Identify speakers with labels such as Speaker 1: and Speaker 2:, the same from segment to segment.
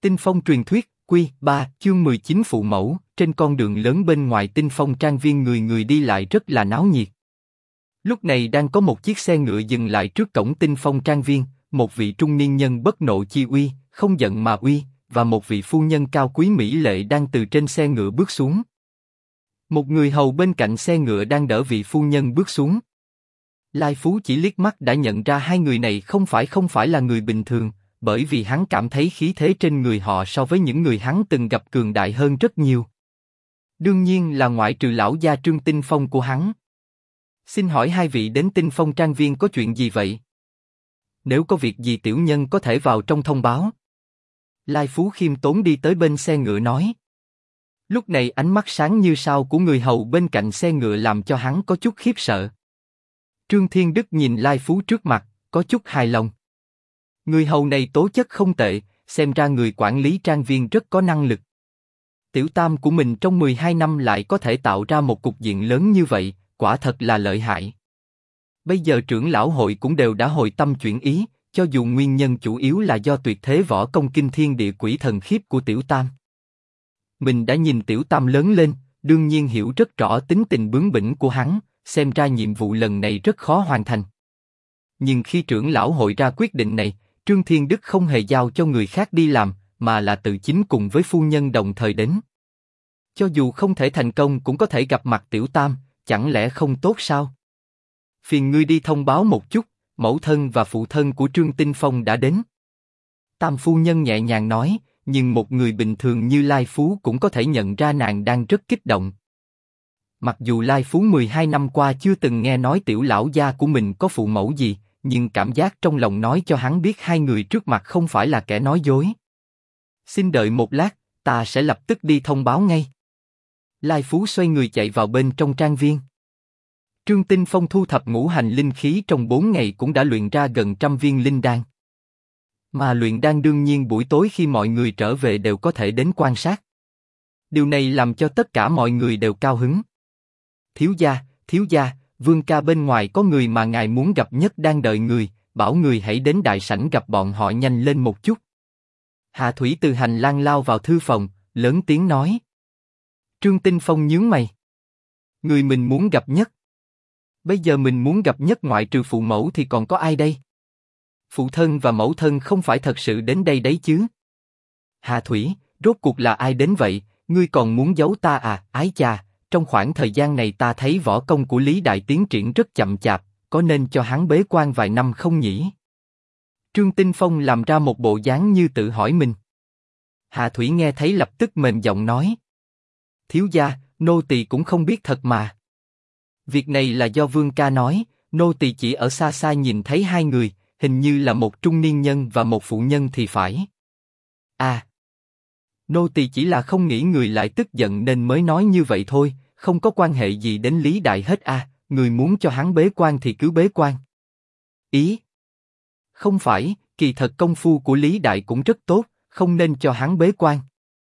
Speaker 1: Tinh Phong truyền thuyết, Quy 3, chương 19 phụ mẫu. Trên con đường lớn bên ngoài Tinh Phong trang viên người người đi lại rất là náo nhiệt. Lúc này đang có một chiếc xe ngựa dừng lại trước cổng Tinh Phong trang viên, một vị trung niên nhân bất nộ chi uy, không giận mà uy, và một vị phu nhân cao quý mỹ lệ đang từ trên xe ngựa bước xuống. Một người hầu bên cạnh xe ngựa đang đỡ vị phu nhân bước xuống. Lai Phú chỉ liếc mắt đã nhận ra hai người này không phải là người bình thường, bởi vì hắn cảm thấy khí thế trên người họ so với những người hắn từng gặp cường đại hơn rất nhiều. Đương nhiên là ngoại trừ lão gia Trương Tinh Phong của hắn. Xin hỏi hai vị đến Tinh Phong trang viên có chuyện gì vậy? Nếu có việc gì tiểu nhân có thể vào trong thông báo. Lai Phú khiêm tốn đi tới bên xe ngựa nói. Lúc này ánh mắt sáng như sao của người hầu bên cạnh xe ngựa làm cho hắn có chút khiếp sợ. Trương Thiên Đức nhìn Lai Phú trước mặt, có chút hài lòng. Người hầu này tố chất không tệ, xem ra người quản lý trang viên rất có năng lực. Tiểu tam của mình trong 12 năm lại có thể tạo ra một cục diện lớn như vậy, quả thật là lợi hại. Bây giờ trưởng lão hội cũng đều đã hồi tâm chuyển ý, cho dù nguyên nhân chủ yếu là do tuyệt thế võ công kinh thiên địa quỷ thần khiếp của tiểu tam. Mình đã nhìn tiểu tam lớn lên, đương nhiên hiểu rất rõ tính tình bướng bỉnh của hắn, xem ra nhiệm vụ lần này rất khó hoàn thành. Nhưng khi trưởng lão hội ra quyết định này, Trương Thiên Đức không hề giao cho người khác đi làm, mà là tự chính cùng với phu nhân đồng thời đến. Cho dù không thể thành công cũng có thể gặp mặt tiểu tam, chẳng lẽ không tốt sao? Phiền ngươi đi thông báo một chút, mẫu thân và phụ thân của Trương Tinh Phong đã đến. Tam phu nhân nhẹ nhàng nói, nhưng một người bình thường như Lai Phú cũng có thể nhận ra nàng đang rất kích động. Mặc dù Lai Phú 12 năm qua chưa từng nghe nói tiểu lão gia của mình có phụ mẫu gì, nhưng cảm giác trong lòng nói cho hắn biết hai người trước mặt không phải là kẻ nói dối. Xin đợi một lát, ta sẽ lập tức đi thông báo ngay. Lai Phú xoay người chạy vào bên trong trang viên. Trương Tinh Phong thu thập ngũ hành linh khí trong 4 ngày cũng đã luyện ra gần 100 viên linh đan. Mà luyện đan đương nhiên buổi tối khi mọi người trở về đều có thể đến quan sát. Điều này làm cho tất cả mọi người đều cao hứng. Thiếu gia, Vương ca bên ngoài có người mà ngài muốn gặp nhất đang đợi người, bảo người hãy đến đại sảnh gặp bọn họ nhanh lên một chút. Hà Thủy từ hành lang lao vào thư phòng, lớn tiếng nói. Trương Tinh Phong nhướng mày. Người mình muốn gặp nhất. Bây giờ mình muốn gặp nhất ngoại trừ phụ mẫu thì còn có ai đây? Phụ thân và mẫu thân không phải thật sự đến đây đấy chứ? Hà Thủy, rốt cuộc là ai đến vậy? Ngươi còn muốn giấu ta à? Ái chà, trong khoảng thời gian này ta thấy võ công của Lý Đại tiến triển rất chậm chạp, có nên cho hắn bế quan vài năm không nhỉ? Trương Tinh Phong làm ra một bộ dáng như tự hỏi mình. Hà Thủy nghe thấy lập tức mềm giọng nói. Thiếu gia, nô tỳ cũng không biết thật mà. Việc này là do Vương ca nói, nô tỳ chỉ ở xa xa nhìn thấy hai người, hình như là một trung niên nhân và một phụ nhân thì phải. À, nô tỳ chỉ là không nghĩ người lại tức giận nên mới nói như vậy thôi, không có quan hệ gì đến Lý Đại hết à, người muốn cho hắn bế quan thì cứ bế quan. Ý? Không phải, kỳ thật công phu của Lý Đại cũng rất tốt, không nên cho hắn bế quan.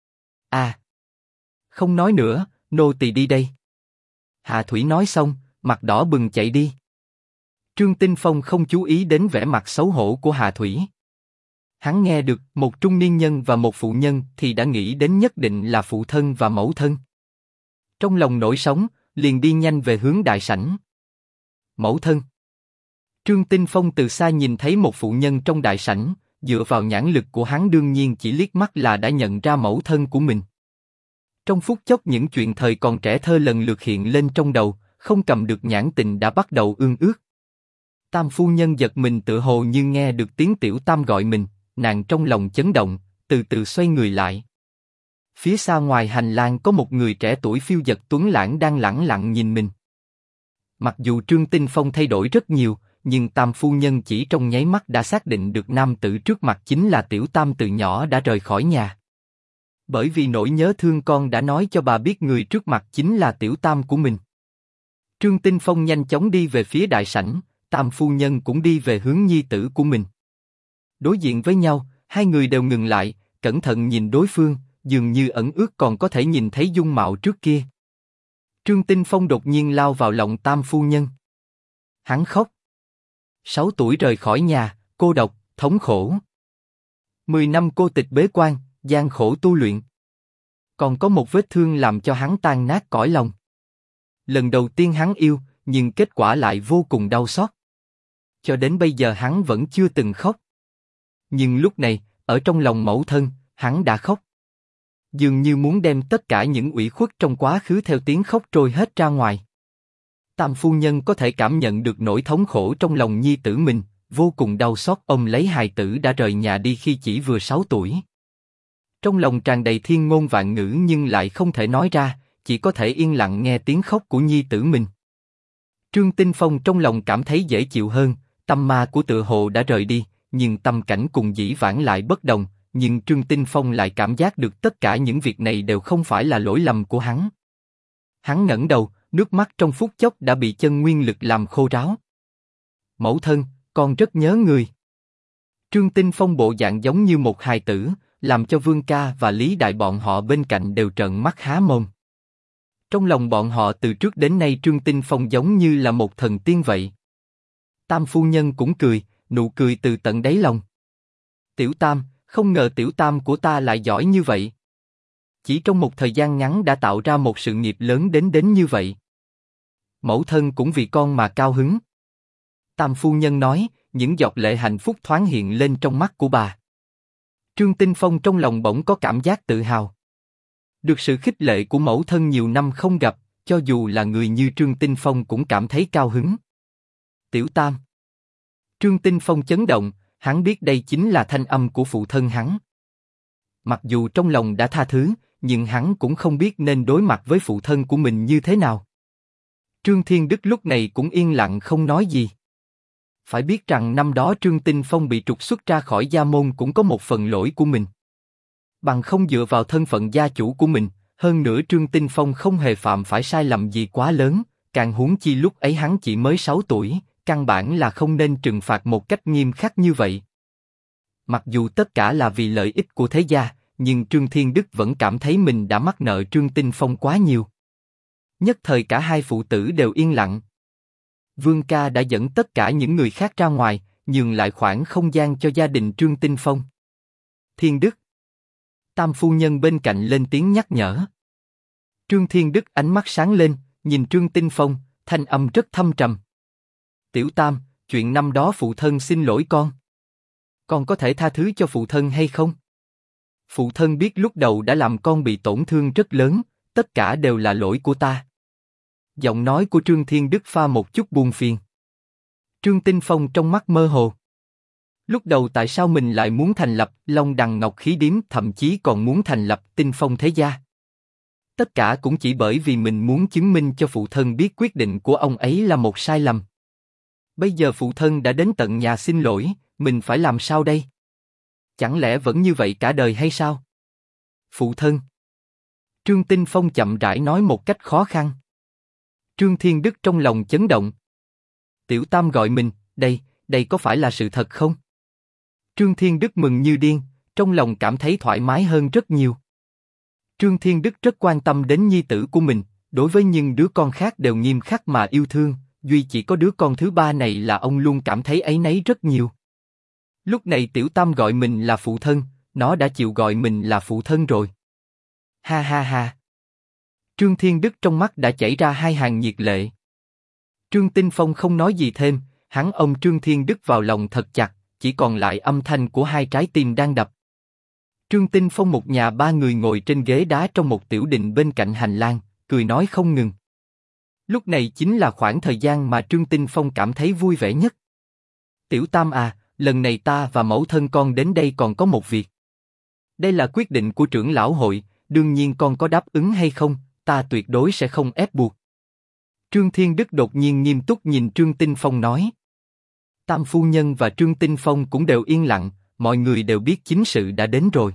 Speaker 1: À, không nói nữa, nô tỳ đi đây. Hà Thủy nói xong, mặt đỏ bừng chạy đi. Trương Tinh Phong không chú ý đến vẻ mặt xấu hổ của Hà Thủy. Hắn nghe được một trung niên nhân và một phụ nhân thì đã nghĩ đến nhất định là phụ thân và mẫu thân. Trong lòng nổi sóng, liền đi nhanh về hướng đại sảnh. Mẫu thân. Trương Tinh Phong từ xa nhìn thấy một phụ nhân trong đại sảnh, dựa vào nhãn lực của hắn đương nhiên chỉ liếc mắt là đã nhận ra mẫu thân của mình. Trong phút chốc những chuyện thời còn trẻ thơ lần lượt hiện lên trong đầu, không cầm được nhãn tình đã bắt đầu ương ước. Tam phu nhân giật mình tựa hồ như nghe được tiếng tiểu tam gọi mình, nàng trong lòng chấn động, từ từ xoay người lại. Phía xa ngoài hành lang có một người trẻ tuổi phiêu dật tuấn lãng đang lẳng lặng nhìn mình. Mặc dù Trương Tinh Phong thay đổi rất nhiều, nhưng tam phu nhân chỉ trong nháy mắt đã xác định được nam tử trước mặt chính là tiểu tam từ nhỏ đã rời khỏi nhà. Bởi vì nỗi nhớ thương con đã nói cho bà biết người trước mặt chính là tiểu tam của mình. Trương Tinh Phong nhanh chóng đi về phía đại sảnh, tam phu nhân cũng đi về hướng nhi tử của mình. Đối diện với nhau, hai người đều ngừng lại, cẩn thận nhìn đối phương, dường như ẩn ước còn có thể nhìn thấy dung mạo trước kia. Trương Tinh Phong đột nhiên lao vào lòng tam phu nhân. Hắn khóc. 6 tuổi rời khỏi nhà, cô độc, thống khổ. 10 năm cô tịch bế quan, gian khổ tu luyện. Còn có một vết thương làm cho hắn tan nát cõi lòng. Lần đầu tiên hắn yêu, nhưng kết quả lại vô cùng đau xót. Cho đến bây giờ hắn vẫn chưa từng khóc. Nhưng lúc này, ở trong lòng mẫu thân, hắn đã khóc. Dường như muốn đem tất cả những ủy khuất trong quá khứ theo tiếng khóc trôi hết ra ngoài. Tam phu nhân có thể cảm nhận được nỗi thống khổ trong lòng nhi tử mình, vô cùng đau xót ôm lấy hài tử đã rời nhà đi khi chỉ vừa 6 tuổi. Trong lòng tràn đầy thiên ngôn vạn ngữ nhưng lại không thể nói ra, chỉ có thể yên lặng nghe tiếng khóc của nhi tử mình. Trương Tinh Phong trong lòng cảm thấy dễ chịu hơn, tâm ma của Tự Hồ đã rời đi, nhưng tâm cảnh cùng dĩ vãng lại bất đồng, nhưng Trương Tinh Phong lại cảm giác được tất cả những việc này đều không phải là lỗi lầm của hắn. Hắn ngẩng đầu, nước mắt trong phút chốc đã bị chân nguyên lực làm khô ráo. Mẫu thân, con rất nhớ người. Trương Tinh Phong bộ dạng giống như một hài tử, làm cho Vương Ca và Lý Đại bọn họ bên cạnh đều trợn mắt há mồm. Trong lòng bọn họ từ trước đến nay Trương Tinh Phong giống như là một thần tiên vậy. Tam phu nhân cũng cười, nụ cười từ tận đáy lòng. Tiểu Tam, không ngờ Tiểu Tam của ta lại giỏi như vậy. Chỉ trong một thời gian ngắn đã tạo ra một sự nghiệp lớn đến như vậy. Mẫu thân cũng vì con mà cao hứng. Tam phu nhân nói, những giọt lệ hạnh phúc thoáng hiện lên trong mắt của bà. Trương Tinh Phong trong lòng bỗng có cảm giác tự hào. Được sự khích lệ của mẫu thân nhiều năm không gặp, cho dù là người như Trương Tinh Phong cũng cảm thấy cao hứng. Tiểu Tam. Trương Tinh Phong chấn động, hắn biết đây chính là thanh âm của phụ thân hắn. Mặc dù trong lòng đã tha thứ, nhưng hắn cũng không biết nên đối mặt với phụ thân của mình như thế nào. Trương Thiên Đức lúc này cũng yên lặng không nói gì. Phải biết rằng năm đó Trương Tinh Phong bị trục xuất ra khỏi gia môn cũng có một phần lỗi của mình. Bằng không dựa vào thân phận gia chủ của mình, hơn nữa Trương Tinh Phong không hề phạm phải sai lầm gì quá lớn, càng huống chi lúc ấy hắn chỉ mới 6 tuổi, căn bản là không nên trừng phạt một cách nghiêm khắc như vậy. Mặc dù tất cả là vì lợi ích của thế gia, nhưng Trương Thiên Đức vẫn cảm thấy mình đã mắc nợ Trương Tinh Phong quá nhiều. Nhất thời cả hai phụ tử đều yên lặng. Vương Ca đã dẫn tất cả những người khác ra ngoài, nhường lại khoảng không gian cho gia đình Trương Tinh Phong. Thiên Đức. Tam phu nhân bên cạnh lên tiếng nhắc nhở. Trương Thiên Đức ánh mắt sáng lên, nhìn Trương Tinh Phong, thanh âm rất thâm trầm. Tiểu Tam, chuyện năm đó phụ thân xin lỗi con. Con có thể tha thứ cho phụ thân hay không? Phụ thân biết lúc đầu đã làm con bị tổn thương rất lớn, tất cả đều là lỗi của ta. Giọng nói của Trương Thiên Đức pha một chút buồn phiền. Trương Tinh Phong trong mắt mơ hồ. Lúc đầu tại sao mình lại muốn thành lập Long Đằng Ngọc Khí Điếm, thậm chí còn muốn thành lập Tinh Phong Thế Gia? Tất cả cũng chỉ bởi vì mình muốn chứng minh cho phụ thân biết quyết định của ông ấy là một sai lầm. Bây giờ phụ thân đã đến tận nhà xin lỗi, mình phải làm sao đây? Chẳng lẽ vẫn như vậy cả đời hay sao? Phụ thân. Trương Tinh Phong chậm rãi nói một cách khó khăn. Trương Thiên Đức trong lòng chấn động. Tiểu Tam gọi mình, đây có phải là sự thật không? Trương Thiên Đức mừng như điên, trong lòng cảm thấy thoải mái hơn rất nhiều. Trương Thiên Đức rất quan tâm đến nhi tử của mình, đối với những đứa con khác đều nghiêm khắc mà yêu thương, duy chỉ có đứa con thứ ba này là ông luôn cảm thấy áy náy rất nhiều. Lúc này Tiểu Tam gọi mình là phụ thân, nó đã chịu gọi mình là phụ thân rồi. Ha ha ha. Trương Thiên Đức trong mắt đã chảy ra hai hàng nhiệt lệ. Trương Tinh Phong không nói gì thêm, hắn ôm Trương Thiên Đức vào lòng thật chặt, chỉ còn lại âm thanh của hai trái tim đang đập. Trương Tinh Phong một nhà ba người ngồi trên ghế đá trong một tiểu đình bên cạnh hành lang, cười nói không ngừng. Lúc này chính là khoảng thời gian mà Trương Tinh Phong cảm thấy vui vẻ nhất. Tiểu Tam à, lần này ta và mẫu thân con đến đây còn có một việc. Đây là quyết định của trưởng lão hội, đương nhiên con có đáp ứng hay không, ta tuyệt đối sẽ không ép buộc. Trương Thiên Đức đột nhiên nghiêm túc nhìn Trương Tinh Phong nói. Tam phu nhân và Trương Tinh Phong cũng đều yên lặng, mọi người đều biết chính sự đã đến rồi.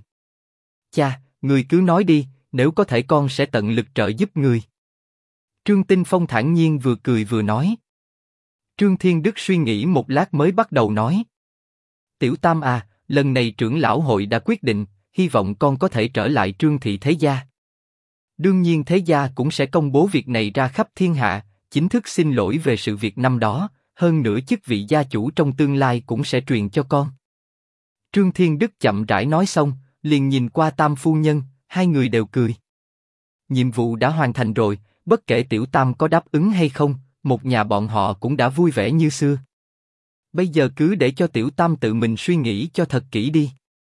Speaker 1: Cha, người cứ nói đi, nếu có thể con sẽ tận lực trợ giúp người. Trương Tinh Phong thản nhiên vừa cười vừa nói. Trương Thiên Đức suy nghĩ một lát mới bắt đầu nói. Tiểu Tam à, lần này trưởng lão hội đã quyết định, hy vọng con có thể trở lại Trương thị thế gia. Đương nhiên thế gia cũng sẽ công bố việc này ra khắp thiên hạ, chính thức xin lỗi về sự việc năm đó, hơn nữa chức vị gia chủ trong tương lai cũng sẽ truyền cho con. Trương Thiên Đức chậm rãi nói xong, liền nhìn qua Tam phu nhân, hai người đều cười. Nhiệm vụ đã hoàn thành rồi, bất kể Tiểu Tam có đáp ứng hay không, một nhà bọn họ cũng đã vui vẻ như xưa. Bây giờ cứ để cho Tiểu Tam tự mình suy nghĩ cho thật kỹ đi.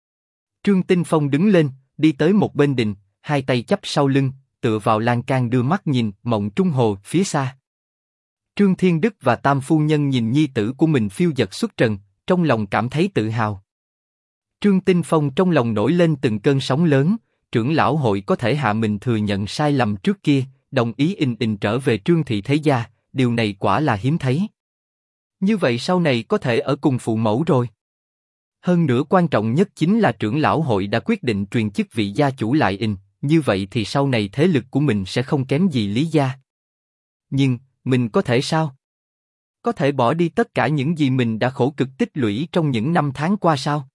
Speaker 1: Trương Tinh Phong đứng lên, đi tới một bên đình, hai tay chắp sau lưng, tựa vào lan can đưa mắt nhìn Mộng Trung Hồ phía xa. Trương Thiên Đức và Tam phu nhân nhìn nhi tử của mình phiêu dật xuất trần, trong lòng cảm thấy tự hào. Trương Tinh Phong trong lòng nổi lên từng cơn sóng lớn, trưởng lão hội có thể hạ mình thừa nhận sai lầm trước kia, đồng ý trở về Trương thị thế gia, điều này quả là hiếm thấy. Như vậy sau này có thể ở cùng phụ mẫu rồi. Hơn nữa quan trọng nhất chính là trưởng lão hội đã quyết định truyền chức vị gia chủ lại như vậy thì sau này thế lực của mình sẽ không kém gì Lý gia. Nhưng, mình có thể sao? Có thể bỏ đi tất cả những gì mình đã khổ cực tích lũy trong những năm tháng qua sao?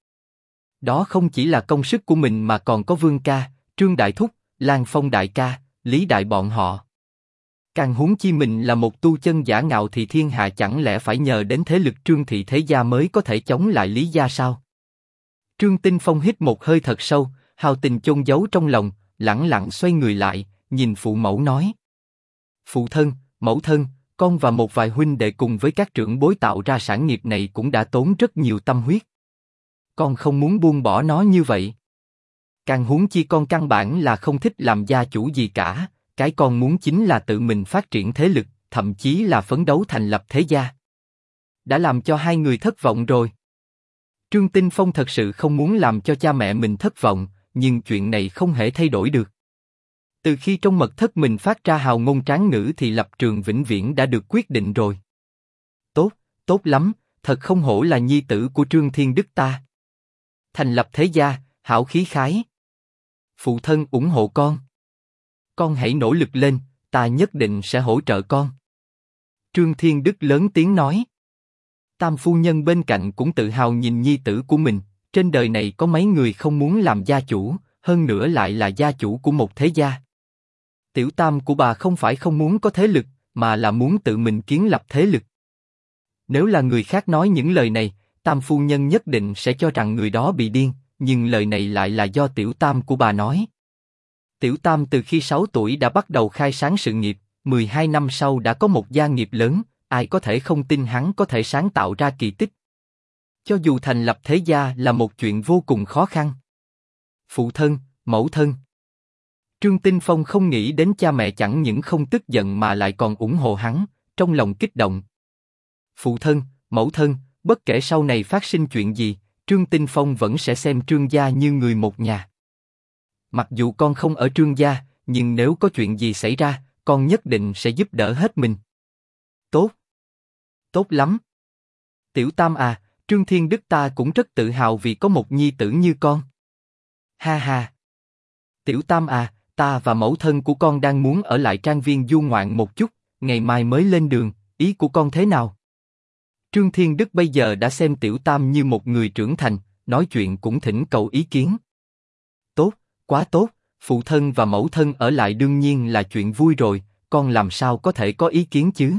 Speaker 1: Đó không chỉ là công sức của mình mà còn có Vương ca, Trương Đại Thúc, Lan Phong Đại ca, Lý Đại bọn họ. Càng huống chi mình là một tu chân giả ngạo thì thiên hạ chẳng lẽ phải nhờ đến thế lực Trương thị thế gia mới có thể chống lại Lý gia sao? Trương Tinh Phong hít một hơi thật sâu, hào tình chôn giấu trong lòng, lẳng lặng xoay người lại, nhìn phụ mẫu nói: Phụ thân, mẫu thân, con và một vài huynh đệ cùng với các trưởng bối tạo ra sản nghiệp này cũng đã tốn rất nhiều tâm huyết. Con không muốn buông bỏ nó như vậy. Càng huống chi con căn bản là không thích làm gia chủ gì cả, cái con muốn chính là tự mình phát triển thế lực, thậm chí là phấn đấu thành lập thế gia. Đã làm cho hai người thất vọng rồi. Trương Tinh Phong thật sự không muốn làm cho cha mẹ mình thất vọng, nhưng chuyện này không thể thay đổi được. Từ khi trong mật thất mình phát ra hào ngôn tráng ngữ thì lập trường vĩnh viễn đã được quyết định rồi. Tốt, tốt lắm, thật không hổ là nhi tử của Trương Thiên Đức ta. Thành lập thế gia, hảo khí khái. Phụ thân ủng hộ con. Con hãy nỗ lực lên, ta nhất định sẽ hỗ trợ con. Trương Thiên Đức lớn tiếng nói. Tam phu nhân bên cạnh cũng tự hào nhìn nhi tử của mình, trên đời này có mấy người không muốn làm gia chủ, hơn nữa lại là gia chủ của một thế gia. Tiểu Tam của bà không phải không muốn có thế lực, mà là muốn tự mình kiến lập thế lực. Nếu là người khác nói những lời này, Tam phu nhân nhất định sẽ cho rằng người đó bị điên, nhưng lời này lại là do Tiểu Tam của bà nói. Tiểu Tam từ khi 6 tuổi đã bắt đầu khai sáng sự nghiệp, 12 năm sau đã có một gia nghiệp lớn, ai có thể không tin hắn có thể sáng tạo ra kỳ tích. Cho dù thành lập thế gia là một chuyện vô cùng khó khăn. Phụ thân, mẫu thân. Trương Tinh Phong không nghĩ đến cha mẹ chẳng những không tức giận mà lại còn ủng hộ hắn, trong lòng kích động. Phụ thân, mẫu thân, bất kể sau này phát sinh chuyện gì, Trương Tinh Phong vẫn sẽ xem Trương gia như người một nhà. Mặc dù con không ở Trương gia, nhưng nếu có chuyện gì xảy ra, con nhất định sẽ giúp đỡ hết mình. Tốt. Tốt lắm. Tiểu Tam à, Trương Thiên Đức ta cũng rất tự hào vì có một nhi tử như con. Ha ha. Tiểu Tam à, ta và mẫu thân của con đang muốn ở lại trang viên du ngoạn một chút, ngày mai mới lên đường, ý của con thế nào? Trương Thiên Đức bây giờ đã xem Tiểu Tam như một người trưởng thành, nói chuyện cũng thỉnh cầu ý kiến. Tốt, quá tốt, phụ thân và mẫu thân ở lại đương nhiên là chuyện vui rồi, con làm sao có thể có ý kiến chứ?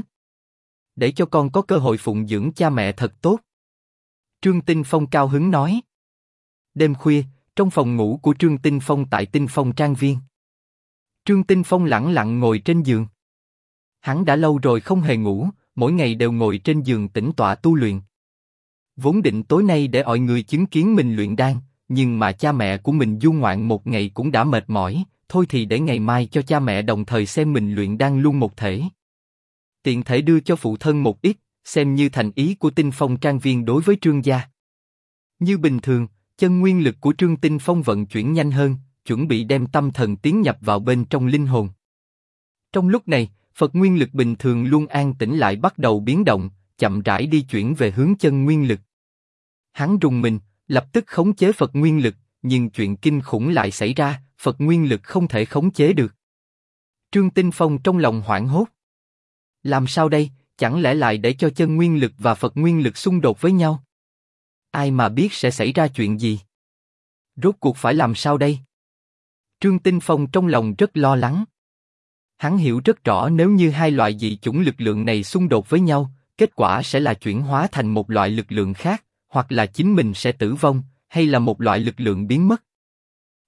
Speaker 1: Để cho con có cơ hội phụng dưỡng cha mẹ thật tốt. Trương Tinh Phong cao hứng nói. Đêm khuya, trong phòng ngủ của Trương Tinh Phong tại Tinh Phong Trang Viên. Trương Tinh Phong lẳng lặng ngồi trên giường. Hắn đã lâu rồi không hề ngủ, mỗi ngày đều ngồi trên giường tĩnh tọa tu luyện. Vốn định tối nay để mọi người chứng kiến mình luyện đan, nhưng mà cha mẹ của mình du ngoạn một ngày cũng đã mệt mỏi, thôi thì để ngày mai cho cha mẹ đồng thời xem mình luyện đan luôn một thể. Tiện thể đưa cho phụ thân một ít, xem như thành ý của Tinh Phong Trang Viên đối với Trương gia. Như bình thường, chân nguyên lực của Trương Tinh Phong vận chuyển nhanh hơn, chuẩn bị đem tâm thần tiến nhập vào bên trong linh hồn. Trong lúc này, Phật nguyên lực bình thường luôn an tĩnh lại bắt đầu biến động, chậm rãi đi chuyển về hướng chân nguyên lực. Hắn rùng mình, lập tức khống chế Phật nguyên lực, nhưng chuyện kinh khủng lại xảy ra, Phật nguyên lực không thể khống chế được. Trương Tinh Phong trong lòng hoảng hốt. Làm sao đây, chẳng lẽ lại để cho chân nguyên lực và Phật nguyên lực xung đột với nhau? Ai mà biết sẽ xảy ra chuyện gì? Rốt cuộc phải làm sao đây? Trương Tinh Phong trong lòng rất lo lắng. Hắn hiểu rất rõ nếu như hai loại dị chủng lực lượng này xung đột với nhau, kết quả sẽ là chuyển hóa thành một loại lực lượng khác, hoặc là chính mình sẽ tử vong, hay là một loại lực lượng biến mất.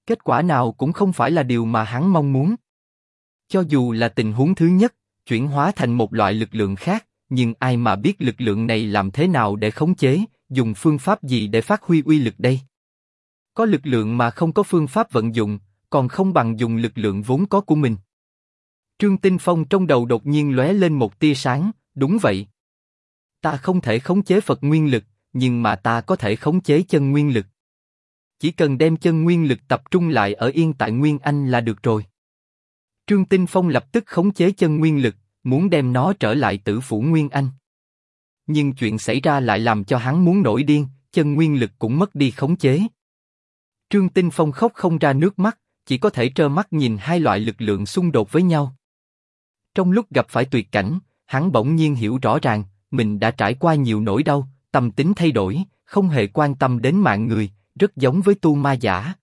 Speaker 1: Kết quả nào cũng không phải là điều mà hắn mong muốn. Cho dù là tình huống thứ nhất, chuyển hóa thành một loại lực lượng khác, nhưng ai mà biết lực lượng này làm thế nào để khống chế, dùng phương pháp gì để phát huy uy lực đây? Có lực lượng mà không có phương pháp vận dụng, còn không bằng dùng lực lượng vốn có của mình. Trương Tinh Phong trong đầu đột nhiên lóe lên một tia sáng, đúng vậy. Ta không thể khống chế Phật nguyên lực, nhưng mà ta có thể khống chế chân nguyên lực. Chỉ cần đem chân nguyên lực tập trung lại ở yên tại Nguyên Anh là được rồi. Trương Tinh Phong lập tức khống chế chân nguyên lực, muốn đem nó trở lại Tử Phủ Nguyên Anh. Nhưng chuyện xảy ra lại làm cho hắn muốn nổi điên, chân nguyên lực cũng mất đi khống chế. Trương Tinh Phong khóc không ra nước mắt, chỉ có thể trơ mắt nhìn hai loại lực lượng xung đột với nhau. Trong lúc gặp phải tuyệt cảnh, hắn bỗng nhiên hiểu rõ ràng, mình đã trải qua nhiều nỗi đau, tâm tính thay đổi, không hề quan tâm đến mạng người, rất giống với tu ma giả.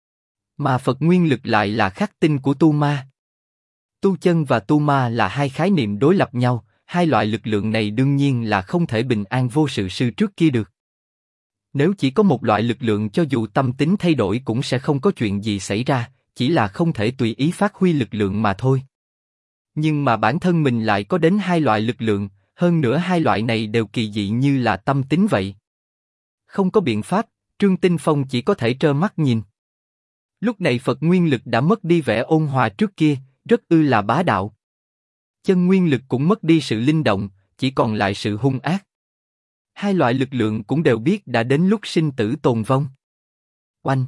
Speaker 1: Mà Phật nguyên lực lại là khắc tinh của tu ma. Tu chân và tu ma là hai khái niệm đối lập nhau, hai loại lực lượng này đương nhiên là không thể bình an vô sự sư trước kia được. Nếu chỉ có một loại lực lượng cho dù tâm tính thay đổi cũng sẽ không có chuyện gì xảy ra, chỉ là không thể tùy ý phát huy lực lượng mà thôi. Nhưng mà bản thân mình lại có đến hai loại lực lượng, hơn nữa hai loại này đều kỳ dị như là tâm tính vậy. Không có biện pháp, Trương Tinh Phong chỉ có thể trơ mắt nhìn. Lúc này Phật nguyên lực đã mất đi vẻ ôn hòa trước kia, rất là bá đạo. Chân nguyên lực cũng mất đi sự linh động, chỉ còn lại sự hung ác. Hai loại lực lượng cũng đều biết đã đến lúc sinh tử tồn vong. Oanh!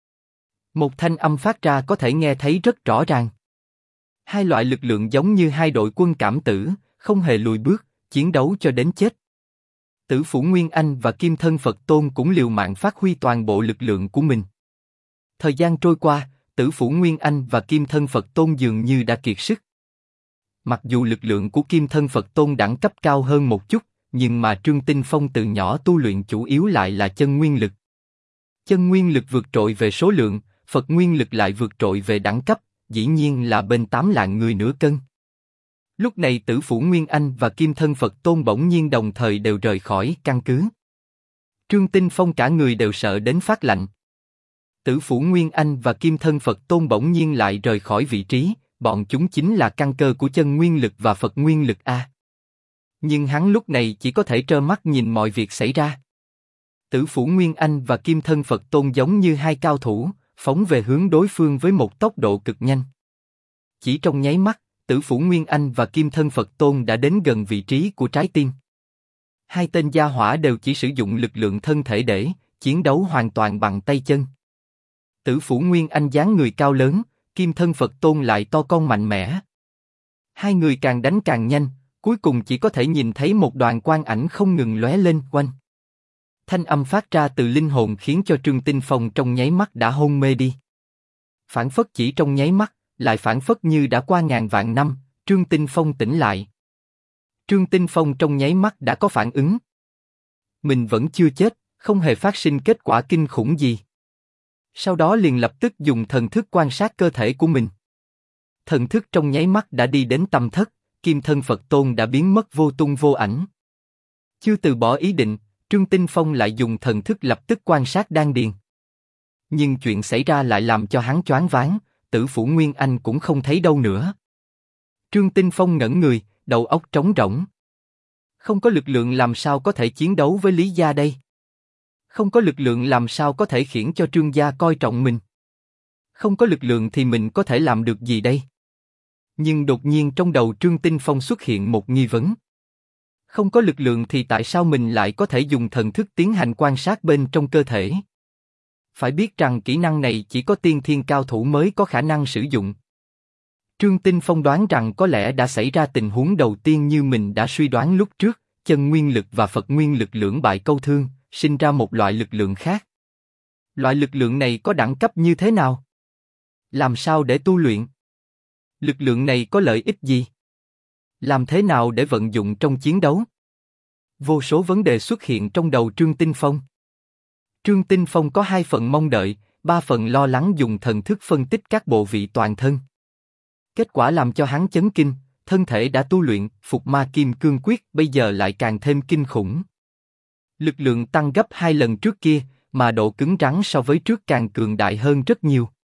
Speaker 1: Một thanh âm phát ra có thể nghe thấy rất rõ ràng. Hai loại lực lượng giống như hai đội quân cảm tử, không hề lùi bước, chiến đấu cho đến chết. Tử Phủ Nguyên Anh và Kim Thân Phật Tôn cũng liều mạng phát huy toàn bộ lực lượng của mình. Thời gian trôi qua, Tử Phủ Nguyên Anh và Kim Thân Phật Tôn dường như đã kiệt sức. Mặc dù lực lượng của Kim Thân Phật Tôn đẳng cấp cao hơn một chút, nhưng mà Trương Tinh Phong từ nhỏ tu luyện chủ yếu lại là chân nguyên lực. Chân nguyên lực vượt trội về số lượng, Phật nguyên lực lại vượt trội về đẳng cấp, dĩ nhiên là bên 8 lạng người nửa cân. Lúc này Tử Phủ Nguyên Anh và Kim Thân Phật Tôn bỗng nhiên đồng thời đều rời khỏi căn cứ. Trương Tinh Phong cả người đều sợ đến phát lạnh. Tử Phủ Nguyên Anh và Kim Thân Phật Tôn bỗng nhiên lại rời khỏi vị trí, bọn chúng chính là căn cơ của chân nguyên lực và Phật nguyên lực a. Nhưng hắn lúc này chỉ có thể trơ mắt nhìn mọi việc xảy ra. Tử Phủ Nguyên Anh và Kim Thân Phật Tôn giống như hai cao thủ, phóng về hướng đối phương với một tốc độ cực nhanh. Chỉ trong nháy mắt, Tử Phủ Nguyên Anh và Kim Thân Phật Tôn đã đến gần vị trí của trái tim. Hai tên gia hỏa đều chỉ sử dụng lực lượng thân thể để chiến đấu hoàn toàn bằng tay chân. Tử Phủ Nguyên Anh dáng người cao lớn, Kim Thân Phật Tôn lại to con mạnh mẽ. Hai người càng đánh càng nhanh, cuối cùng chỉ có thể nhìn thấy một đoàn quang ảnh không ngừng lóe lên quanh. Thanh âm phát ra từ linh hồn khiến cho Trương Tinh Phong trong nháy mắt đã hôn mê đi. Phản phất chỉ trong nháy mắt, lại phản phất như đã qua ngàn vạn năm, Trương Tinh Phong tỉnh lại. Trương Tinh Phong trong nháy mắt đã có phản ứng. Mình vẫn chưa chết, không hề phát sinh kết quả kinh khủng gì. Sau đó liền lập tức dùng thần thức quan sát cơ thể của mình. Thần thức trong nháy mắt đã đi đến tâm thất, Kim Thân Phật Tôn đã biến mất vô tung vô ảnh. Chưa từ bỏ ý định, Trương Tinh Phong lại dùng thần thức lập tức quan sát đan điền. Nhưng chuyện xảy ra lại làm cho hắn choáng váng, Tử Phủ Nguyên Anh cũng không thấy đâu nữa. Trương Tinh Phong ngẩn người, đầu óc trống rỗng. Không có lực lượng làm sao có thể chiến đấu với Lý gia đây? Không có lực lượng làm sao có thể khiến cho Trương gia coi trọng mình? Không có lực lượng thì mình có thể làm được gì đây? Nhưng đột nhiên trong đầu Trương Tinh Phong xuất hiện một nghi vấn. Không có lực lượng thì tại sao mình lại có thể dùng thần thức tiến hành quan sát bên trong cơ thể? Phải biết rằng kỹ năng này chỉ có tiên thiên cao thủ mới có khả năng sử dụng. Trương Tinh Phong đoán rằng có lẽ đã xảy ra tình huống đầu tiên như mình đã suy đoán lúc trước, chân nguyên lực và Phật nguyên lực lưỡng bại câu thương, sinh ra một loại lực lượng khác. Loại lực lượng này có đẳng cấp như thế nào? Làm sao để tu luyện? Lực lượng này có lợi ích gì? Làm thế nào để vận dụng trong chiến đấu? Vô số vấn đề xuất hiện trong đầu Trương Tinh Phong. Trương Tinh Phong có 2 phần mong đợi, 3 phần lo lắng dùng thần thức phân tích các bộ vị toàn thân. Kết quả làm cho hắn chấn kinh, thân thể đã tu luyện Phục Ma Kim Cương Quyết bây giờ lại càng thêm kinh khủng. Lực lượng tăng gấp 2 lần trước kia, mà độ cứng rắn so với trước càng cường đại hơn rất nhiều.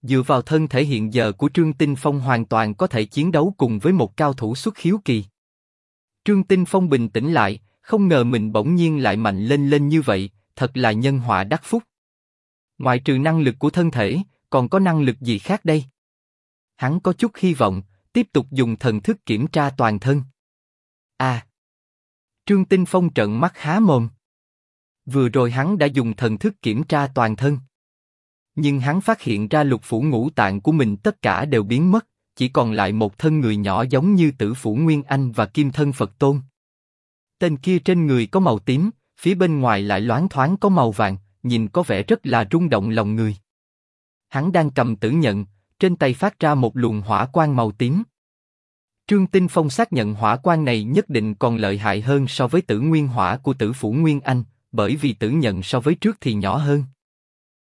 Speaker 1: Dựa vào thân thể hiện giờ của Trương Tinh Phong hoàn toàn có thể chiến đấu cùng với một cao thủ xuất khiếu kỳ. Trương Tinh Phong bình tĩnh lại, không ngờ mình bỗng nhiên lại mạnh lên như vậy, thật là nhân họa đắc phúc. Ngoại trừ năng lực của thân thể, còn có năng lực gì khác đây? Hắn có chút hy vọng, tiếp tục dùng thần thức kiểm tra toàn thân. À! Trương Tinh Phong trợn mắt há mồm. Vừa rồi hắn đã dùng thần thức kiểm tra toàn thân. Nhưng hắn phát hiện ra lục phủ ngũ tạng của mình tất cả đều biến mất, chỉ còn lại một thân người nhỏ giống như Tử Phủ Nguyên Anh và Kim Thân Phật Tôn. Tên kia trên người có màu tím, phía bên ngoài lại loáng thoáng có màu vàng, nhìn có vẻ rất là rung động lòng người. Hắn đang cầm tử nhận, trên tay phát ra một luồng hỏa quang màu tím. Trương Tinh Phong xác nhận hỏa quang này nhất định còn lợi hại hơn so với tử nguyên hỏa của Tử Phủ Nguyên Anh, bởi vì tử nhận so với trước thì nhỏ hơn.